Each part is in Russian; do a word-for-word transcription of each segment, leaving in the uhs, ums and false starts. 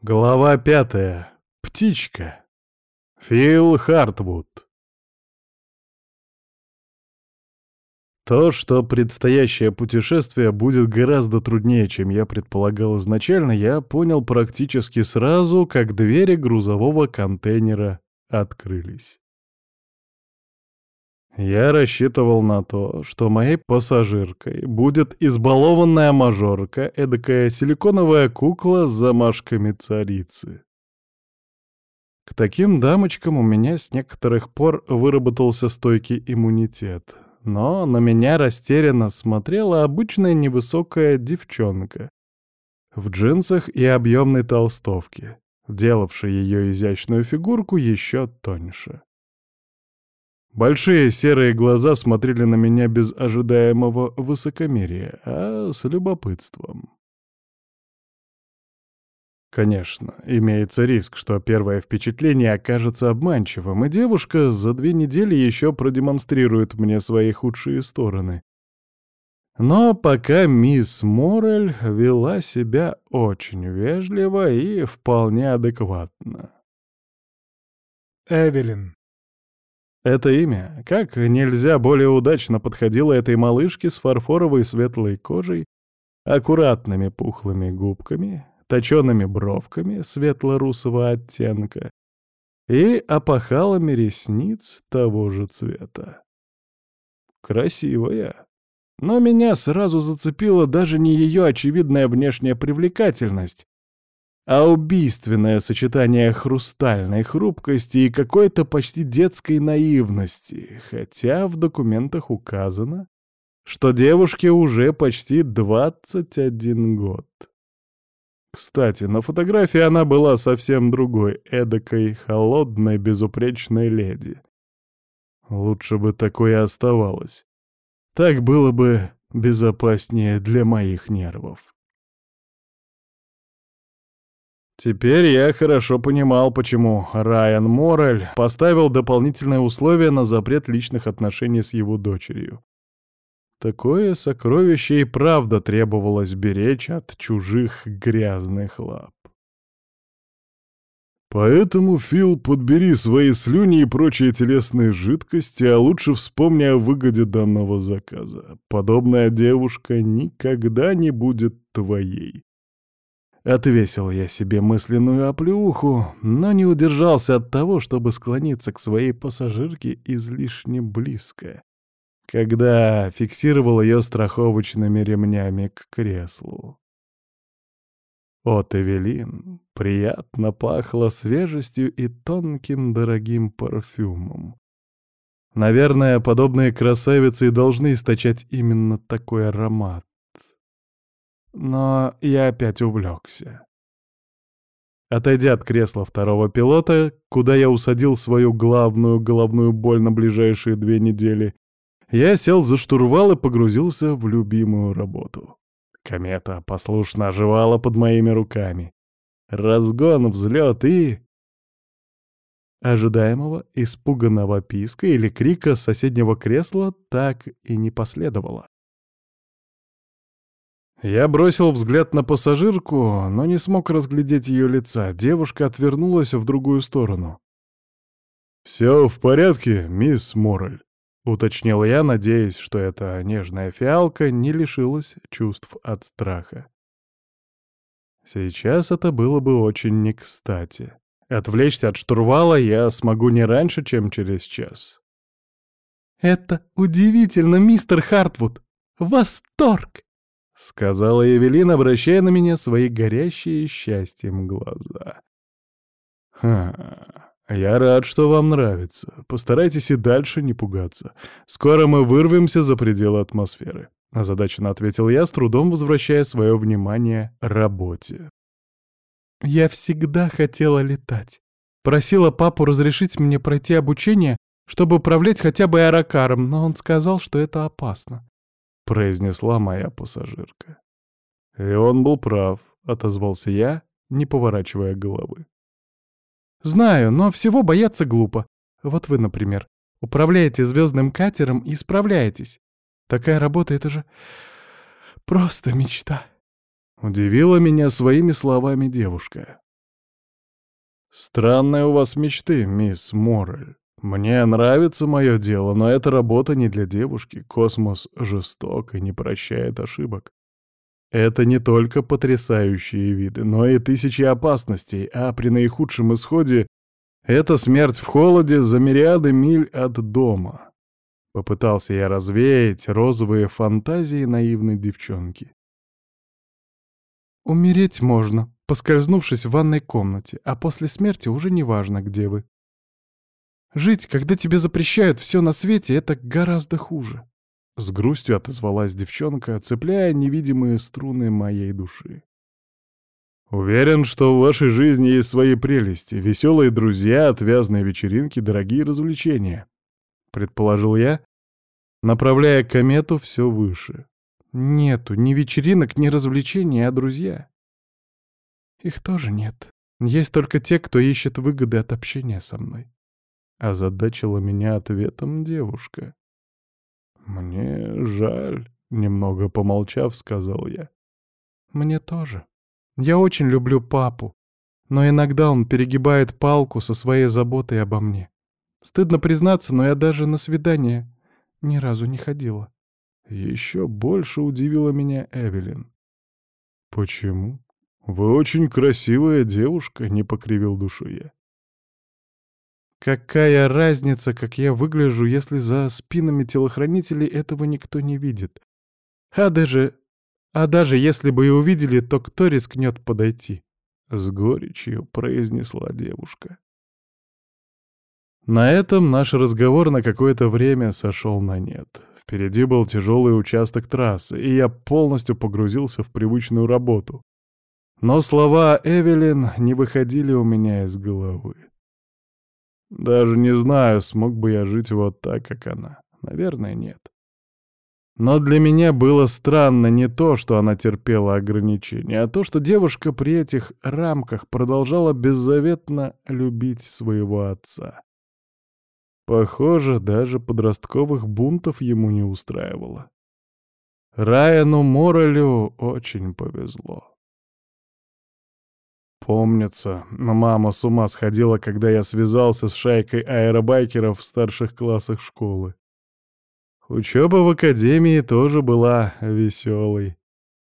Глава пятая. Птичка. Фил Хартвуд. То, что предстоящее путешествие будет гораздо труднее, чем я предполагал изначально, я понял практически сразу, как двери грузового контейнера открылись. Я рассчитывал на то, что моей пассажиркой будет избалованная мажорка, эдакая силиконовая кукла с замашками царицы. К таким дамочкам у меня с некоторых пор выработался стойкий иммунитет, но на меня растерянно смотрела обычная невысокая девчонка в джинсах и объемной толстовке, делавшая ее изящную фигурку еще тоньше. Большие серые глаза смотрели на меня без ожидаемого высокомерия, а с любопытством. Конечно, имеется риск, что первое впечатление окажется обманчивым, и девушка за две недели еще продемонстрирует мне свои худшие стороны. Но пока мисс Моррель вела себя очень вежливо и вполне адекватно. Эвелин. Это имя как нельзя более удачно подходило этой малышке с фарфоровой светлой кожей, аккуратными пухлыми губками, точёными бровками светло-русого оттенка и опахалами ресниц того же цвета. Красивая. Но меня сразу зацепила даже не ее очевидная внешняя привлекательность, а убийственное сочетание хрустальной хрупкости и какой-то почти детской наивности, хотя в документах указано, что девушке уже почти двадцать один год. Кстати, на фотографии она была совсем другой, эдакой холодной, безупречной леди. Лучше бы такой и оставалось. Так было бы безопаснее для моих нервов. Теперь я хорошо понимал, почему Райан Моррель поставил дополнительное условие на запрет личных отношений с его дочерью. Такое сокровище и правда требовалось беречь от чужих грязных лап. Поэтому, Фил, подбери свои слюни и прочие телесные жидкости, а лучше вспомни о выгоде данного заказа. Подобная девушка никогда не будет твоей. Отвесил я себе мысленную оплеуху, но не удержался от того, чтобы склониться к своей пассажирке излишне близко, когда фиксировал ее страховочными ремнями к креслу. От Эвелин приятно пахло свежестью и тонким дорогим парфюмом. Наверное, подобные красавицы и должны источать именно такой аромат. Но я опять увлекся. Отойдя от кресла второго пилота, куда я усадил свою главную головную боль на ближайшие две недели, я сел за штурвал и погрузился в любимую работу. Комета послушно оживала под моими руками. Разгон, взлет и... Ожидаемого испуганного писка или крика с соседнего кресла так и не последовало. Я бросил взгляд на пассажирку, но не смог разглядеть ее лица. Девушка отвернулась в другую сторону. «Все в порядке, мисс Моррель», — уточнил я, надеясь, что эта нежная фиалка не лишилась чувств от страха. Сейчас это было бы очень не кстати. Отвлечься от штурвала я смогу не раньше, чем через час. «Это удивительно, мистер Хартвуд! Восторг!» — сказала Эвелин, обращая на меня свои горящие счастьем глаза. «Ха, я рад, что вам нравится. Постарайтесь и дальше не пугаться. Скоро мы вырвемся за пределы атмосферы», — озадаченно ответил я, с трудом возвращая свое внимание работе. «Я всегда хотела летать. Просила папу разрешить мне пройти обучение, чтобы управлять хотя бы аэрокаром, но он сказал, что это опасно», — произнесла моя пассажирка. «И он был прав», — отозвался я, не поворачивая головы. «Знаю, но всего бояться глупо. Вот вы, например, управляете звездным катером и справляетесь. Такая работа — это же просто мечта». Удивила меня своими словами девушка. «Странные у вас мечты, мисс Моррель. Мне нравится мое дело, но эта работа не для девушки. Космос жесток и не прощает ошибок. Это не только потрясающие виды, но и тысячи опасностей, а при наихудшем исходе это смерть в холоде за мириады миль от дома». Попытался я развеять розовые фантазии наивной девчонки. Умереть можно, поскользнувшись в ванной комнате, а после смерти уже не важно, где вы. Жить, когда тебе запрещают все на свете, это гораздо хуже. С грустью отозвалась девчонка, цепляя невидимые струны моей души. «Уверен, что в вашей жизни есть свои прелести, веселые друзья, отвязные вечеринки, дорогие развлечения», — предположил я, направляя комету все выше. Нету ни вечеринок, ни развлечений, а друзья. Их тоже нет. Есть только те, кто ищет выгоды от общения со мной. Озадачила меня ответом девушка. «Мне жаль», — немного помолчав, сказал я. «Мне тоже. Я очень люблю папу, но иногда он перегибает палку со своей заботой обо мне. Стыдно признаться, но я даже на свидание ни разу не ходила». Еще больше удивила меня Эвелин. «Почему? Вы очень красивая девушка», — не покривил душу я. Какая разница, как я выгляжу, если за спинами телохранителей этого никто не видит? А даже... А даже если бы и увидели, то кто рискнет подойти? С горечью произнесла девушка. На этом наш разговор на какое-то время сошел на нет. Впереди был тяжелый участок трассы, и я полностью погрузился в привычную работу. Но слова Эвелин не выходили у меня из головы. Даже не знаю, смог бы я жить вот так, как она. Наверное, нет. Но для меня было странно не то, что она терпела ограничения, а то, что девушка при этих рамках продолжала беззаветно любить своего отца. Похоже, даже подростковых бунтов ему не устраивало. Райану Моррелю очень повезло. Помнится, мама с ума сходила, когда я связался с шайкой аэробайкеров в старших классах школы. Учеба в академии тоже была веселой.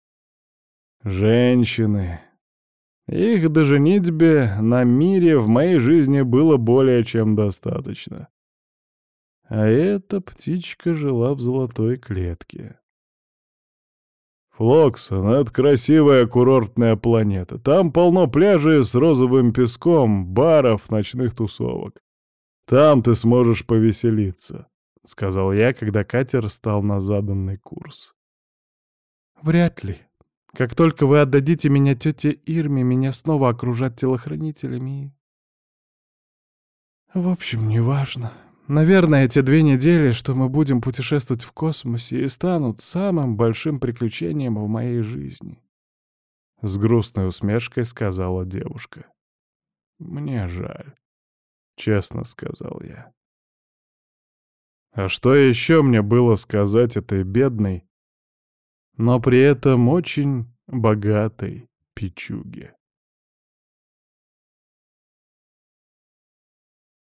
Женщины. Их до женитьбы на мире в моей жизни было более чем достаточно. А эта птичка жила в золотой клетке. Флоксон — это красивая курортная планета. Там полно пляжей с розовым песком, баров, ночных тусовок. Там ты сможешь повеселиться, — сказал я, когда катер стал на заданный курс. Вряд ли. Как только вы отдадите меня тете Ирме, меня снова окружат телохранителями. В общем, неважно. Наверное, эти две недели, что мы будем путешествовать в космосе, и станут самым большим приключением в моей жизни. С грустной усмешкой сказала девушка. Мне жаль, честно сказал я. А что еще мне было сказать этой бедной, но при этом очень богатой пичуге?